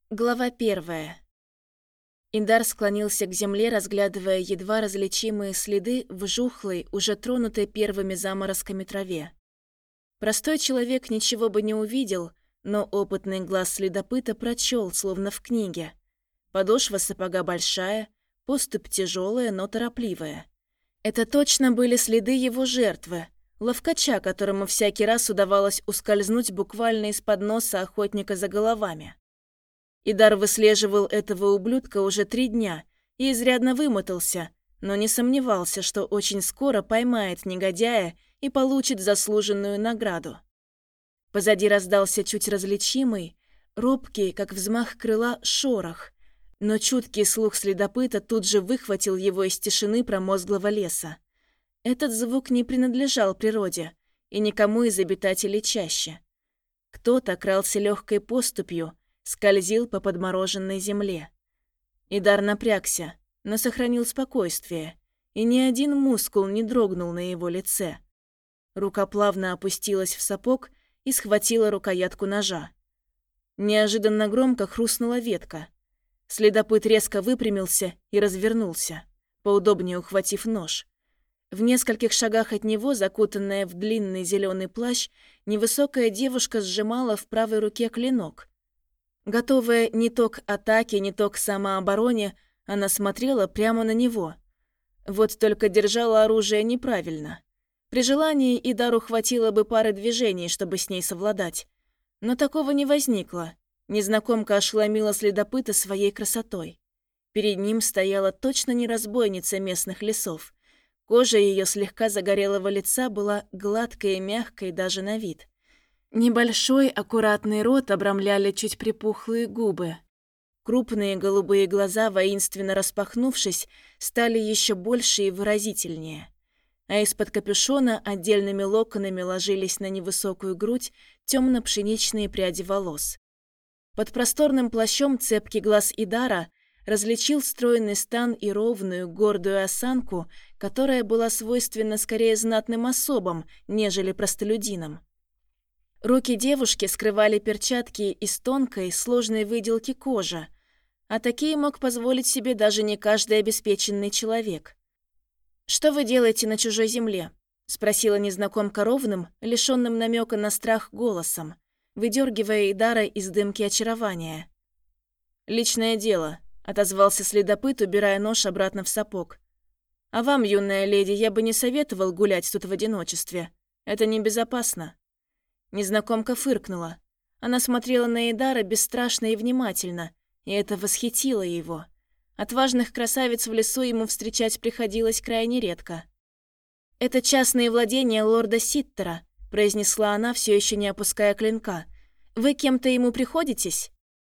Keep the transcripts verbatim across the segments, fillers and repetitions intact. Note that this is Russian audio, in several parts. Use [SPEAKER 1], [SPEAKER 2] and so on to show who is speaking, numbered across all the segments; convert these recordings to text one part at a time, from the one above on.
[SPEAKER 1] Глава первая. Индар склонился к земле, разглядывая едва различимые следы в жухлой, уже тронутой первыми заморозками траве. Простой человек ничего бы не увидел, но опытный глаз следопыта прочел, словно в книге. Подошва сапога большая, поступь тяжелая, но торопливая. Это точно были следы его жертвы, ловкача, которому всякий раз удавалось ускользнуть буквально из-под носа охотника за головами. Идар выслеживал этого ублюдка уже три дня и изрядно вымотался, но не сомневался, что очень скоро поймает негодяя и получит заслуженную награду. Позади раздался чуть различимый, робкий, как взмах крыла, шорох, но чуткий слух следопыта тут же выхватил его из тишины промозглого леса. Этот звук не принадлежал природе и никому из обитателей чащи. Кто-то крался легкой поступью, скользил по подмороженной земле. Идар напрягся, но сохранил спокойствие, и ни один мускул не дрогнул на его лице. Рука плавно опустилась в сапог и схватила рукоятку ножа. Неожиданно громко хрустнула ветка. Следопыт резко выпрямился и развернулся, поудобнее ухватив нож. В нескольких шагах от него, закутанная в длинный зеленый плащ, невысокая девушка сжимала в правой руке клинок. Готовая не то к атаке, не то к самообороне, она смотрела прямо на него. Вот только держала оружие неправильно. При желании Идару хватило бы пары движений, чтобы с ней совладать. Но такого не возникло. Незнакомка ошеломила следопыта своей красотой. Перед ним стояла точно не разбойница местных лесов. Кожа ее слегка загорелого лица была гладкой и мягкой даже на вид. Небольшой аккуратный рот обрамляли чуть припухлые губы. Крупные голубые глаза, воинственно распахнувшись, стали еще больше и выразительнее. А из-под капюшона отдельными локонами ложились на невысокую грудь темно-пшеничные пряди волос. Под просторным плащом цепкий глаз Идара различил стройный стан и ровную, гордую осанку, которая была свойственна скорее знатным особам, нежели простолюдинам. Руки девушки скрывали перчатки из тонкой, сложной выделки кожи, а такие мог позволить себе даже не каждый обеспеченный человек. «Что вы делаете на чужой земле?» — спросила незнакомка ровным, лишённым намека на страх голосом, выдергивая Идара из дымки очарования. «Личное дело», — отозвался следопыт, убирая нож обратно в сапог. «А вам, юная леди, я бы не советовал гулять тут в одиночестве. Это небезопасно». Незнакомка фыркнула. Она смотрела на Идара бесстрашно и внимательно, и это восхитило его. Отважных красавиц в лесу ему встречать приходилось крайне редко. «Это частные владения лорда Ситтера», — произнесла она, все еще не опуская клинка. «Вы кем-то ему приходитесь?»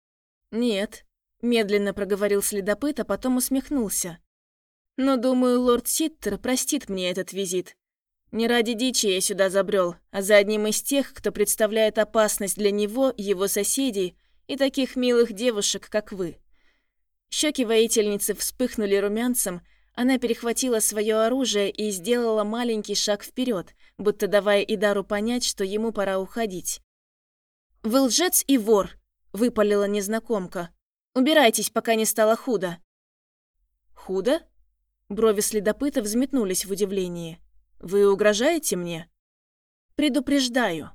[SPEAKER 1] «Нет», — медленно проговорил следопыт, а потом усмехнулся. «Но, думаю, лорд Ситтер простит мне этот визит. Не ради дичи я сюда забрел, а за одним из тех, кто представляет опасность для него, его соседей и таких милых девушек, как вы». Щеки воительницы вспыхнули румянцем, она перехватила свое оружие и сделала маленький шаг вперед, будто давая Идару понять, что ему пора уходить. «Вы лжец и вор!» — выпалила незнакомка. «Убирайтесь, пока не стало худо». «Худо?» Брови следопыта взметнулись в удивлении. «Вы угрожаете мне?» «Предупреждаю».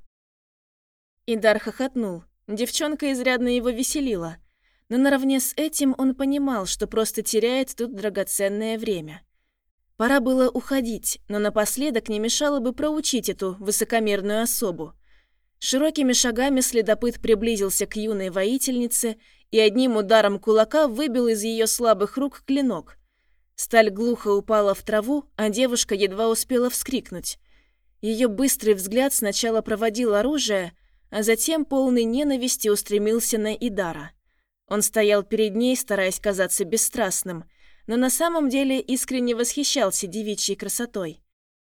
[SPEAKER 1] Идар хохотнул. Девчонка изрядно его веселила. Но наравне с этим он понимал, что просто теряет тут драгоценное время. Пора было уходить, но напоследок не мешало бы проучить эту высокомерную особу. Широкими шагами следопыт приблизился к юной воительнице и одним ударом кулака выбил из ее слабых рук клинок. Сталь глухо упала в траву, а девушка едва успела вскрикнуть. Ее быстрый взгляд сначала проводил оружие, а затем полный ненависти устремился на Идара. Он стоял перед ней, стараясь казаться бесстрастным, но на самом деле искренне восхищался девичьей красотой.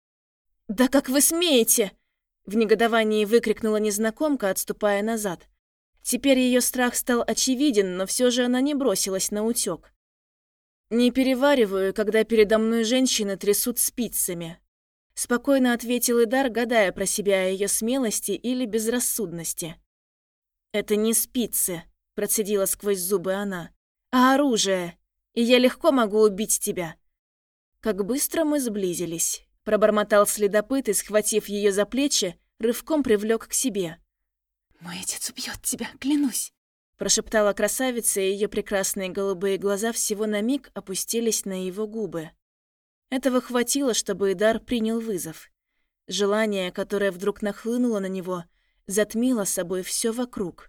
[SPEAKER 1] «Да как вы смеете!» — в негодовании выкрикнула незнакомка, отступая назад. Теперь ее страх стал очевиден, но все же она не бросилась на утёк. «Не перевариваю, когда передо мной женщины трясут спицами», — спокойно ответил Идар, гадая про себя о ее смелости или безрассудности. «Это не спицы», процедила сквозь зубы она. «А оружие? И я легко могу убить тебя». «Как быстро мы сблизились», — пробормотал следопыт и, схватив ее за плечи, рывком привлек к себе. «Мой отец убьет тебя, клянусь», — прошептала красавица, и ее прекрасные голубые глаза всего на миг опустились на его губы. Этого хватило, чтобы Идар принял вызов. Желание, которое вдруг нахлынуло на него, затмило собой все вокруг.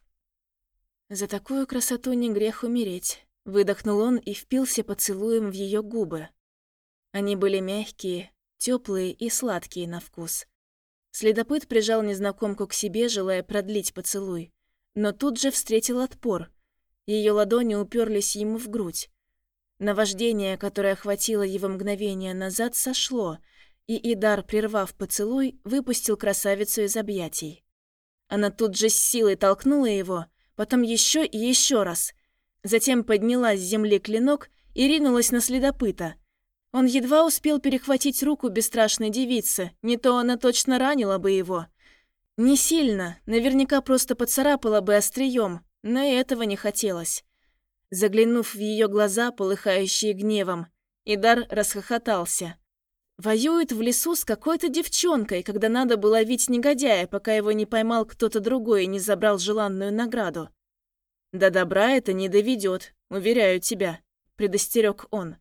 [SPEAKER 1] «За такую красоту не грех умереть», — выдохнул он и впился поцелуем в ее губы. Они были мягкие, теплые и сладкие на вкус. Следопыт прижал незнакомку к себе, желая продлить поцелуй, но тут же встретил отпор. Ее ладони уперлись ему в грудь. Наваждение, которое охватило его мгновение назад, сошло, и Идар, прервав поцелуй, выпустил красавицу из объятий. Она тут же с силой толкнула его, потом еще и еще раз. Затем подняла с земли клинок и ринулась на следопыта. Он едва успел перехватить руку бесстрашной девицы, не то она точно ранила бы его. Не сильно, наверняка просто поцарапала бы острием, но и этого не хотелось. Заглянув в ее глаза, полыхающие гневом, Идар расхохотался. Воюет в лесу с какой-то девчонкой, когда надо было ловить негодяя, пока его не поймал кто-то другой и не забрал желанную награду. «До добра это не доведет, уверяю тебя», — предостерег он.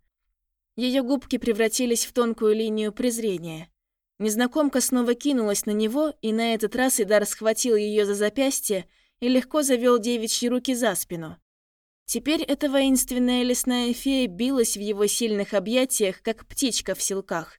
[SPEAKER 1] Ее губки превратились в тонкую линию презрения. Незнакомка снова кинулась на него, и на этот раз Идар схватил ее за запястье и легко завел девичьи руки за спину. Теперь эта воинственная лесная фея билась в его сильных объятиях, как птичка в селках.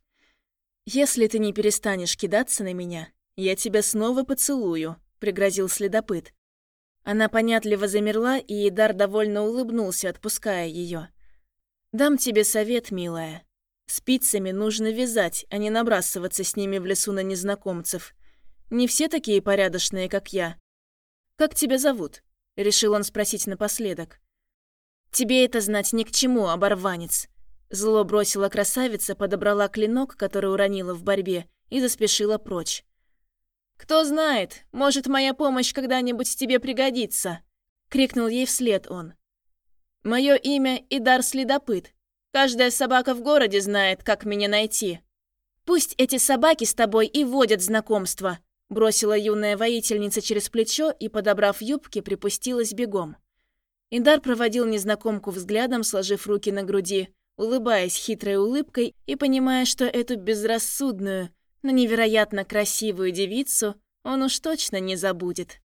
[SPEAKER 1] «Если ты не перестанешь кидаться на меня, я тебя снова поцелую», — пригрозил следопыт. Она понятливо замерла, и Идар довольно улыбнулся, отпуская ее. «Дам тебе совет, милая. Спицами нужно вязать, а не набрасываться с ними в лесу на незнакомцев. Не все такие порядочные, как я. Как тебя зовут?» — решил он спросить напоследок. «Тебе это знать ни к чему, оборванец!» Зло бросила красавица, подобрала клинок, который уронила в борьбе, и заспешила прочь. «Кто знает, может, моя помощь когда-нибудь тебе пригодится!» — крикнул ей вслед он. «Мое имя Идар Следопыт. Каждая собака в городе знает, как меня найти. Пусть эти собаки с тобой и водят знакомство!» — бросила юная воительница через плечо и, подобрав юбки, припустилась бегом. Идар проводил незнакомку взглядом, сложив руки на груди, улыбаясь хитрой улыбкой и понимая, что эту безрассудную, но невероятно красивую девицу он уж точно не забудет.